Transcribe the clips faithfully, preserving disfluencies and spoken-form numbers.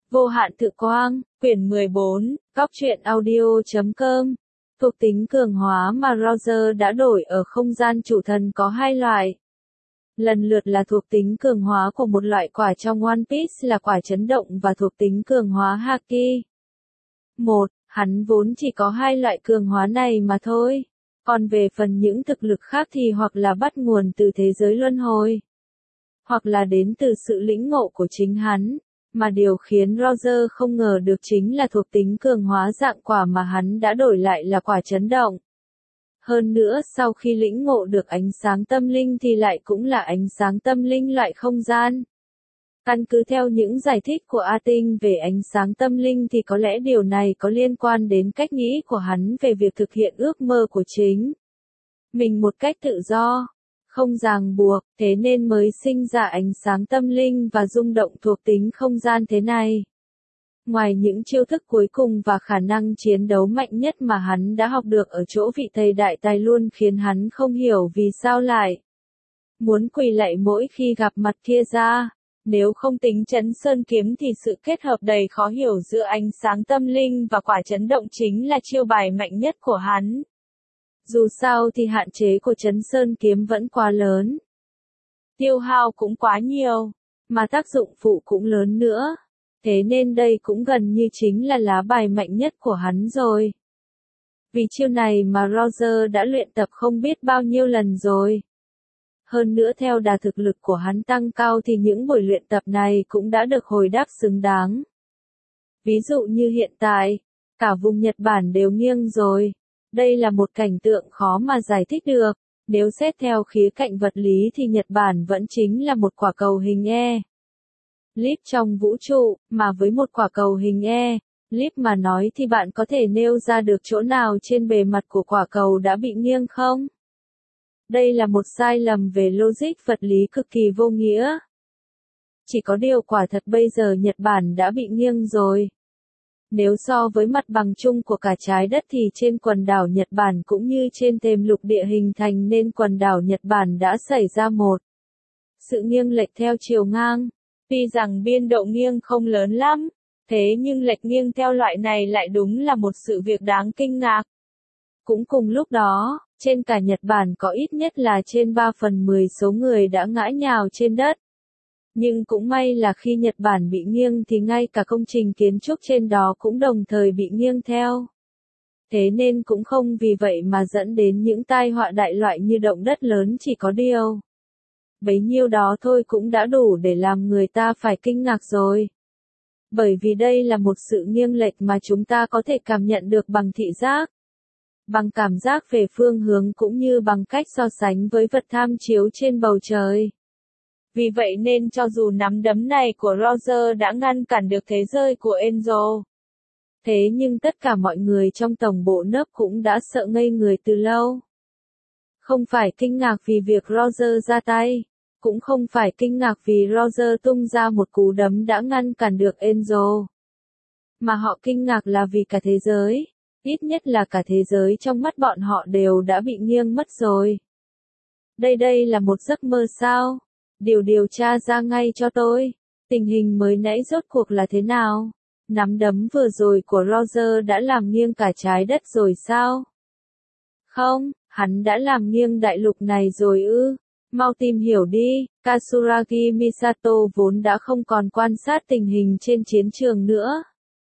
Vô hạn tự quang, quyển mười bốn, góc truyện audio chấm com. Thuộc tính cường hóa mà Roger đã đổi ở không gian chủ thần có hai loại. Lần lượt là thuộc tính cường hóa của một loại quả trong One Piece là quả chấn động và thuộc tính cường hóa Haki. một. Hắn vốn chỉ có hai loại cường hóa này mà thôi. Còn về phần những thực lực khác thì hoặc là bắt nguồn từ thế giới luân hồi, hoặc là đến từ sự lĩnh ngộ của chính hắn. Mà điều khiến Roger không ngờ được chính là thuộc tính cường hóa dạng quả mà hắn đã đổi lại là quả chấn động. Hơn nữa sau khi lĩnh ngộ được ánh sáng tâm linh thì lại cũng là ánh sáng tâm linh loại không gian. Căn cứ theo những giải thích của A Tinh về ánh sáng tâm linh thì có lẽ điều này có liên quan đến cách nghĩ của hắn về việc thực hiện ước mơ của chính mình một cách tự do, không ràng buộc, thế nên mới sinh ra ánh sáng tâm linh và rung động thuộc tính không gian thế này. Ngoài những chiêu thức cuối cùng và khả năng chiến đấu mạnh nhất mà hắn đã học được ở chỗ vị thầy đại tài luôn khiến hắn không hiểu vì sao lại muốn quỳ lạy mỗi khi gặp mặt kia ra. Nếu không tính chấn sơn kiếm thì sự kết hợp đầy khó hiểu giữa ánh sáng tâm linh và quả chấn động chính là chiêu bài mạnh nhất của hắn. Dù sao thì hạn chế của chấn sơn kiếm vẫn quá lớn. Tiêu hao cũng quá nhiều, mà tác dụng phụ cũng lớn nữa. Thế nên đây cũng gần như chính là lá bài mạnh nhất của hắn rồi. Vì chiêu này mà Roger đã luyện tập không biết bao nhiêu lần rồi. Hơn nữa theo đà thực lực của hắn tăng cao thì những buổi luyện tập này cũng đã được hồi đáp xứng đáng. Ví dụ như hiện tại, cả vùng Nhật Bản đều nghiêng rồi. Đây là một cảnh tượng khó mà giải thích được. Nếu xét theo khía cạnh vật lý thì Nhật Bản vẫn chính là một quả cầu hình E. Lip trong vũ trụ, mà với một quả cầu hình E, lip mà nói thì bạn có thể nêu ra được chỗ nào trên bề mặt của quả cầu đã bị nghiêng không? Đây là một sai lầm về logic vật lý cực kỳ vô nghĩa. Chỉ có điều quả thật bây giờ Nhật Bản đã bị nghiêng rồi. Nếu so với mặt bằng chung của cả trái đất thì trên quần đảo Nhật Bản cũng như trên thềm lục địa hình thành nên quần đảo Nhật Bản đã xảy ra một sự nghiêng lệch theo chiều ngang. Tuy rằng biên độ nghiêng không lớn lắm, thế nhưng lệch nghiêng theo loại này lại đúng là một sự việc đáng kinh ngạc. Cũng cùng lúc đó, trên cả Nhật Bản có ít nhất là trên ba phần mười số người đã ngã nhào trên đất. Nhưng cũng may là khi Nhật Bản bị nghiêng thì ngay cả công trình kiến trúc trên đó cũng đồng thời bị nghiêng theo. Thế nên cũng không vì vậy mà dẫn đến những tai họa đại loại như động đất lớn, chỉ có điều bấy nhiêu đó thôi cũng đã đủ để làm người ta phải kinh ngạc rồi. Bởi vì đây là một sự nghiêng lệch mà chúng ta có thể cảm nhận được bằng thị giác, bằng cảm giác về phương hướng cũng như bằng cách so sánh với vật tham chiếu trên bầu trời. Vì vậy nên cho dù nắm đấm này của Roger đã ngăn cản được thế rơi của Enzo, thế nhưng tất cả mọi người trong tổng bộ nấp cũng đã sợ ngây người từ lâu. Không phải kinh ngạc vì việc Roger ra tay, cũng không phải kinh ngạc vì Roger tung ra một cú đấm đã ngăn cản được Enzo. Mà họ kinh ngạc là vì cả thế giới, ít nhất là cả thế giới trong mắt bọn họ đều đã bị nghiêng mất rồi. Đây đây là một giấc mơ sao? Điều điều tra ra ngay cho tôi. Tình hình mới nãy rốt cuộc là thế nào? Nắm đấm vừa rồi của Roger đã làm nghiêng cả trái đất rồi sao? Không, hắn đã làm nghiêng đại lục này rồi ư? Mau tìm hiểu đi. Katsuragi Misato vốn đã không còn quan sát tình hình trên chiến trường nữa.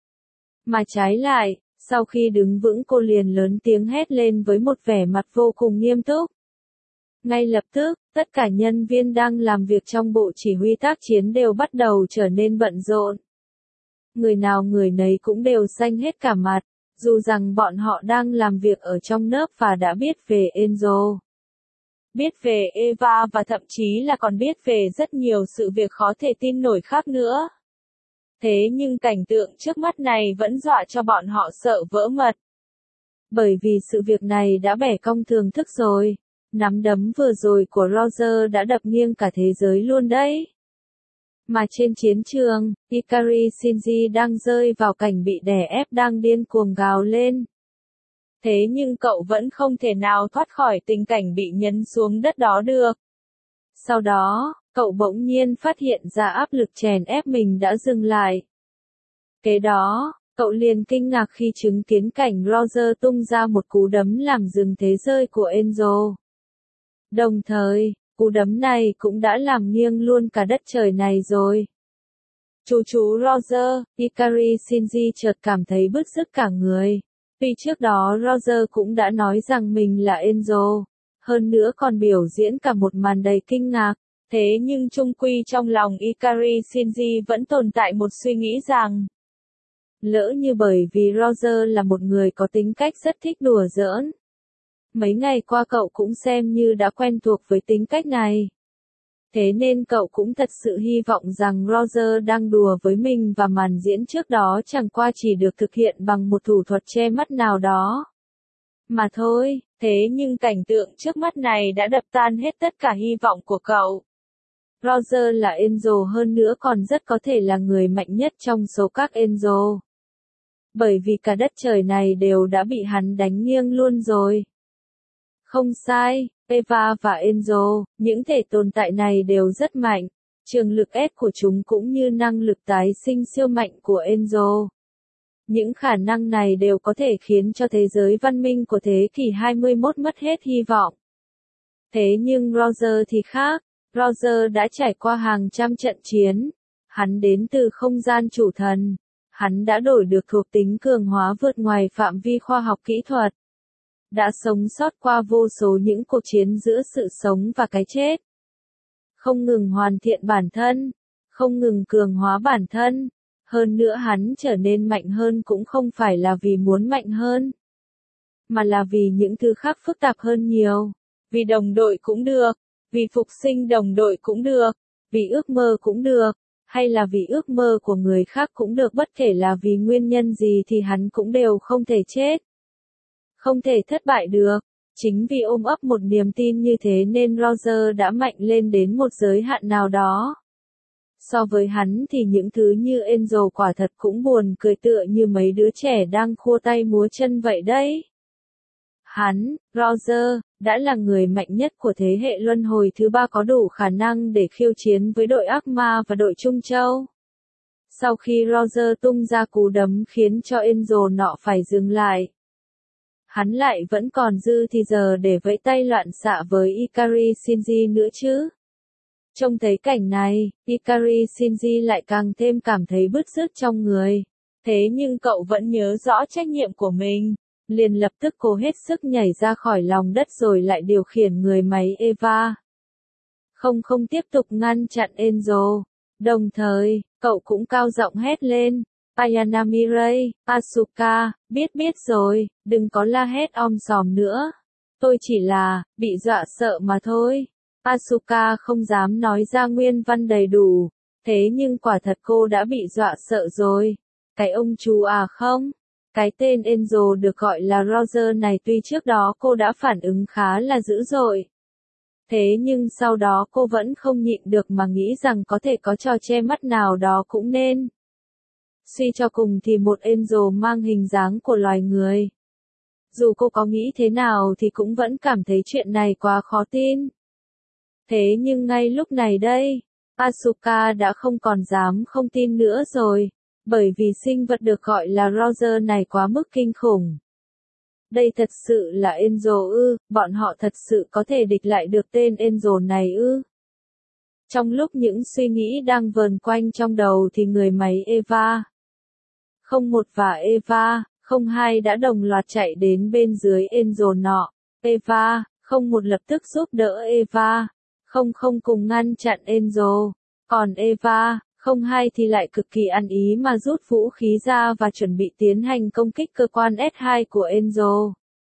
Mà trái lại, sau khi đứng vững cô liền lớn tiếng hét lên với một vẻ mặt vô cùng nghiêm túc. Ngay lập tức, tất cả nhân viên đang làm việc trong bộ chỉ huy tác chiến đều bắt đầu trở nên bận rộn. Người nào người nấy cũng đều xanh hết cả mặt, dù rằng bọn họ đang làm việc ở trong lớp và đã biết về Enzo, biết về Eva và thậm chí là còn biết về rất nhiều sự việc khó thể tin nổi khác nữa. Thế nhưng cảnh tượng trước mắt này vẫn dọa cho bọn họ sợ vỡ mật. Bởi vì sự việc này đã bẻ cong thường thức rồi. Nắm đấm vừa rồi của Roger đã đập nghiêng cả thế giới luôn đấy. Mà trên chiến trường, Ikari Shinji đang rơi vào cảnh bị đè ép đang điên cuồng gào lên. Thế nhưng cậu vẫn không thể nào thoát khỏi tình cảnh bị nhấn xuống đất đó được. Sau đó, cậu bỗng nhiên phát hiện ra áp lực chèn ép mình đã dừng lại. Kế đó, cậu liền kinh ngạc khi chứng kiến cảnh Roger tung ra một cú đấm làm dừng thế rơi của Enzo. Đồng thời, cú đấm này cũng đã làm nghiêng luôn cả đất trời này rồi. Chú chú Roger, Ikari Shinji chợt cảm thấy bứt rứt cả người. Tuy trước đó Roger cũng đã nói rằng mình là Enzo, hơn nữa còn biểu diễn cả một màn đầy kinh ngạc, thế nhưng chung quy trong lòng Ikari Shinji vẫn tồn tại một suy nghĩ rằng lỡ như bởi vì Roger là một người có tính cách rất thích đùa giỡn. Mấy ngày qua cậu cũng xem như đã quen thuộc với tính cách này. Thế nên cậu cũng thật sự hy vọng rằng Roger đang đùa với mình và màn diễn trước đó chẳng qua chỉ được thực hiện bằng một thủ thuật che mắt nào đó. Mà thôi, thế nhưng cảnh tượng trước mắt này đã đập tan hết tất cả hy vọng của cậu. Roger là Enzo hơn nữa còn rất có thể là người mạnh nhất trong số các Enzo. Bởi vì cả đất trời này đều đã bị hắn đánh nghiêng luôn rồi. Không sai, Eva và Enzo, những thể tồn tại này đều rất mạnh. Trường lực ép của chúng cũng như năng lực tái sinh siêu mạnh của Enzo. Những khả năng này đều có thể khiến cho thế giới văn minh của thế kỷ hai mươi mốt mất hết hy vọng. Thế nhưng Roger thì khác, Roger đã trải qua hàng trăm trận chiến. Hắn đến từ không gian chủ thần. Hắn đã đổi được thuộc tính cường hóa vượt ngoài phạm vi khoa học kỹ thuật. Đã sống sót qua vô số những cuộc chiến giữa sự sống và cái chết. Không ngừng hoàn thiện bản thân, không ngừng cường hóa bản thân. Hơn nữa hắn trở nên mạnh hơn cũng không phải là vì muốn mạnh hơn, mà là vì những thứ khác phức tạp hơn nhiều. Vì đồng đội cũng được, vì phục sinh đồng đội cũng được, vì ước mơ cũng được, hay là vì ước mơ của người khác cũng được, bất kể là vì nguyên nhân gì thì hắn cũng đều không thể chết. Không thể thất bại được. Chính vì ôm ấp một niềm tin như thế nên Roger đã mạnh lên đến một giới hạn nào đó. So với hắn thì những thứ như Enzo quả thật cũng buồn cười tựa như mấy đứa trẻ đang khua tay múa chân vậy đấy. Hắn, Roger, đã là người mạnh nhất của thế hệ luân hồi thứ ba có đủ khả năng để khiêu chiến với đội ác ma và đội Trung Châu. Sau khi Roger tung ra cú đấm khiến cho Enzo nọ phải dừng lại, hắn lại vẫn còn dư thì giờ để vẫy tay loạn xạ với Ikari Shinji nữa chứ. Trông thấy cảnh này, Ikari Shinji lại càng thêm cảm thấy bứt rứt trong người. Thế nhưng cậu vẫn nhớ rõ trách nhiệm của mình, liền lập tức cố hết sức nhảy ra khỏi lòng đất rồi lại điều khiển người máy Eva. Không không tiếp tục ngăn chặn Enzo. Đồng thời, cậu cũng cao giọng hét lên. Ayana Mirai, Asuka, biết biết rồi, đừng có la hét om sòm nữa. Tôi chỉ là, bị dọa sợ mà thôi. Asuka không dám nói ra nguyên văn đầy đủ, thế nhưng quả thật cô đã bị dọa sợ rồi. Cái ông chú à không? Cái tên Enzo được gọi là Roger này tuy trước đó cô đã phản ứng khá là dữ dội. Thế nhưng sau đó cô vẫn không nhịn được mà nghĩ rằng có thể có trò che mắt nào đó cũng nên. Suy cho cùng thì một Enzo mang hình dáng của loài người. Dù cô có nghĩ thế nào thì cũng vẫn cảm thấy chuyện này quá khó tin. Thế nhưng ngay lúc này đây, Asuka đã không còn dám không tin nữa rồi, bởi vì sinh vật được gọi là Roger này quá mức kinh khủng. Đây thật sự là Enzo ư, bọn họ thật sự có thể địch lại được tên Enzo này ư. Trong lúc những suy nghĩ đang vờn quanh trong đầu thì người máy Eva không một và Eva không hai đã đồng loạt chạy đến bên dưới Enzo nọ. Eva không một lập tức giúp đỡ Eva không không cùng ngăn chặn Enzo. Còn Eva không hai thì lại cực kỳ ăn ý mà rút vũ khí ra và chuẩn bị tiến hành công kích cơ quan S hai của Enzo.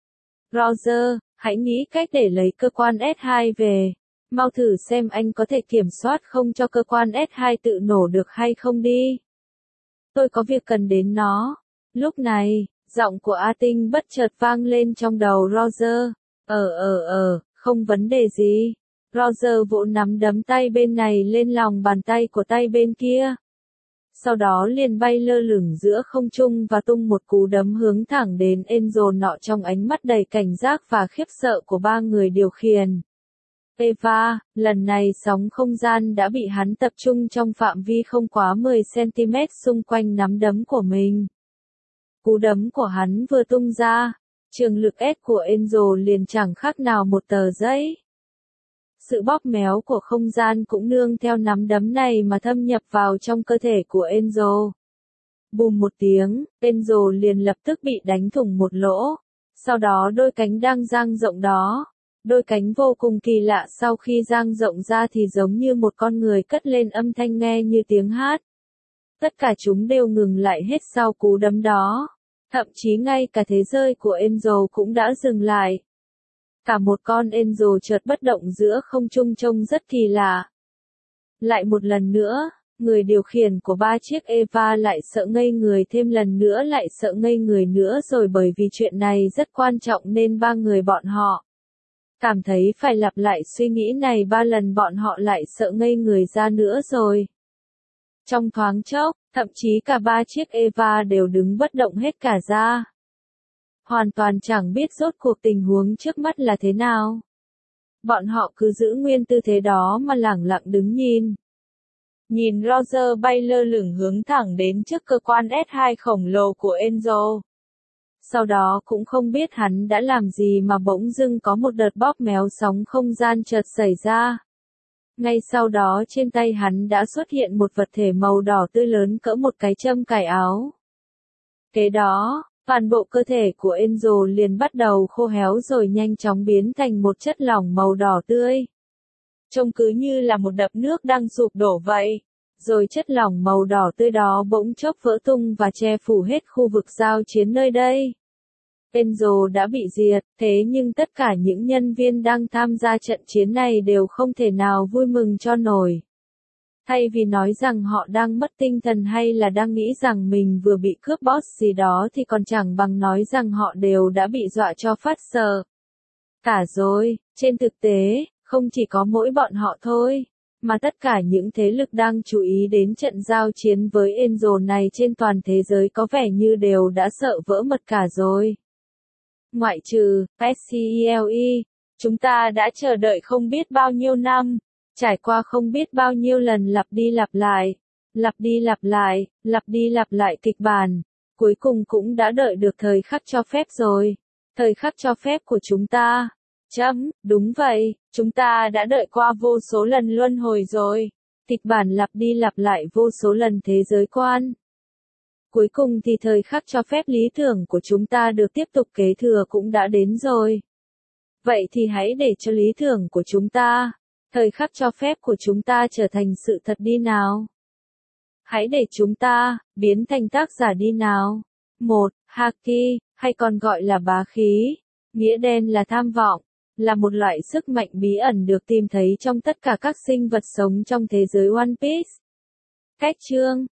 Roger, hãy nghĩ cách để lấy cơ quan S hai về. Mau thử xem anh có thể kiểm soát không cho cơ quan S hai tự nổ được hay không đi. Tôi có việc cần đến nó. Lúc này, giọng của A Tinh bất chợt vang lên trong đầu Roger. Ờ ờ ờ, không vấn đề gì. Roger vỗ nắm đấm tay bên này lên lòng bàn tay của tay bên kia. Sau đó liền bay lơ lửng giữa không trung và tung một cú đấm hướng thẳng đến Enzo nọ trong ánh mắt đầy cảnh giác và khiếp sợ của ba người điều khiển. Eva, lần này sóng không gian đã bị hắn tập trung trong phạm vi không quá mười xăng-ti-mét xung quanh nắm đấm của mình. Cú đấm của hắn vừa tung ra, trường lực S của Angel liền chẳng khác nào một tờ giấy. Sự bóp méo của không gian cũng nương theo nắm đấm này mà thâm nhập vào trong cơ thể của Angel. Bùm một tiếng, Angel liền lập tức bị đánh thủng một lỗ. Sau đó đôi cánh đang dang rộng đó, đôi cánh vô cùng kỳ lạ sau khi dang rộng ra thì giống như một con người cất lên âm thanh nghe như tiếng hát. Tất cả chúng đều ngừng lại hết sau cú đấm đó. Thậm chí ngay cả thế giới của Angel cũng đã dừng lại. Cả một con Angel chợt bất động giữa không trung trông rất kỳ lạ. Lại một lần nữa, người điều khiển của ba chiếc Eva lại sợ ngây người thêm lần nữa lại sợ ngây người nữa rồi bởi vì chuyện này rất quan trọng nên ba người bọn họ cảm thấy phải lặp lại suy nghĩ này ba lần bọn họ lại sợ ngây người ra nữa rồi. Trong thoáng chốc, thậm chí cả ba chiếc Eva đều đứng bất động hết cả ra. Hoàn toàn chẳng biết rốt cuộc tình huống trước mắt là thế nào. Bọn họ cứ giữ nguyên tư thế đó mà lẳng lặng đứng nhìn. Nhìn Roger bay lơ lửng hướng thẳng đến trước cơ quan S hai khổng lồ của Angel. Sau đó cũng không biết hắn đã làm gì mà bỗng dưng có một đợt bóp méo sóng không gian chợt xảy ra. Ngay sau đó trên tay hắn đã xuất hiện một vật thể màu đỏ tươi lớn cỡ một cái châm cài áo. Kế đó, toàn bộ cơ thể của Angel liền bắt đầu khô héo rồi nhanh chóng biến thành một chất lỏng màu đỏ tươi. Trông cứ như là một đập nước đang sụp đổ vậy. Rồi chất lỏng màu đỏ tươi đó bỗng chốc vỡ tung và che phủ hết khu vực giao chiến nơi đây. Angel đã bị diệt, thế nhưng tất cả những nhân viên đang tham gia trận chiến này đều không thể nào vui mừng cho nổi. Thay vì nói rằng họ đang mất tinh thần hay là đang nghĩ rằng mình vừa bị cướp boss gì đó thì còn chẳng bằng nói rằng họ đều đã bị dọa cho phát sợ. Cả rồi, trên thực tế, không chỉ có mỗi bọn họ thôi, mà tất cả những thế lực đang chú ý đến trận giao chiến với Angel này trên toàn thế giới có vẻ như đều đã sợ vỡ mật cả rồi. Ngoại trừ, ét xê e lờ e, chúng ta đã chờ đợi không biết bao nhiêu năm, trải qua không biết bao nhiêu lần lặp đi lặp lại, lặp đi lặp lại, lặp đi lặp lại kịch bản, cuối cùng cũng đã đợi được thời khắc cho phép rồi. Thời khắc cho phép của chúng ta. Chấm, đúng vậy, chúng ta đã đợi qua vô số lần luân hồi rồi. Kịch bản lặp đi lặp lại vô số lần thế giới quan. Cuối cùng thì thời khắc cho phép lý tưởng của chúng ta được tiếp tục kế thừa cũng đã đến rồi. Vậy thì hãy để cho lý tưởng của chúng ta, thời khắc cho phép của chúng ta trở thành sự thật đi nào. Hãy để chúng ta, biến thành tác giả đi nào. Một, Haki, hay còn gọi là bá khí. Nghĩa đen là tham vọng, là một loại sức mạnh bí ẩn được tìm thấy trong tất cả các sinh vật sống trong thế giới One Piece. Cách chương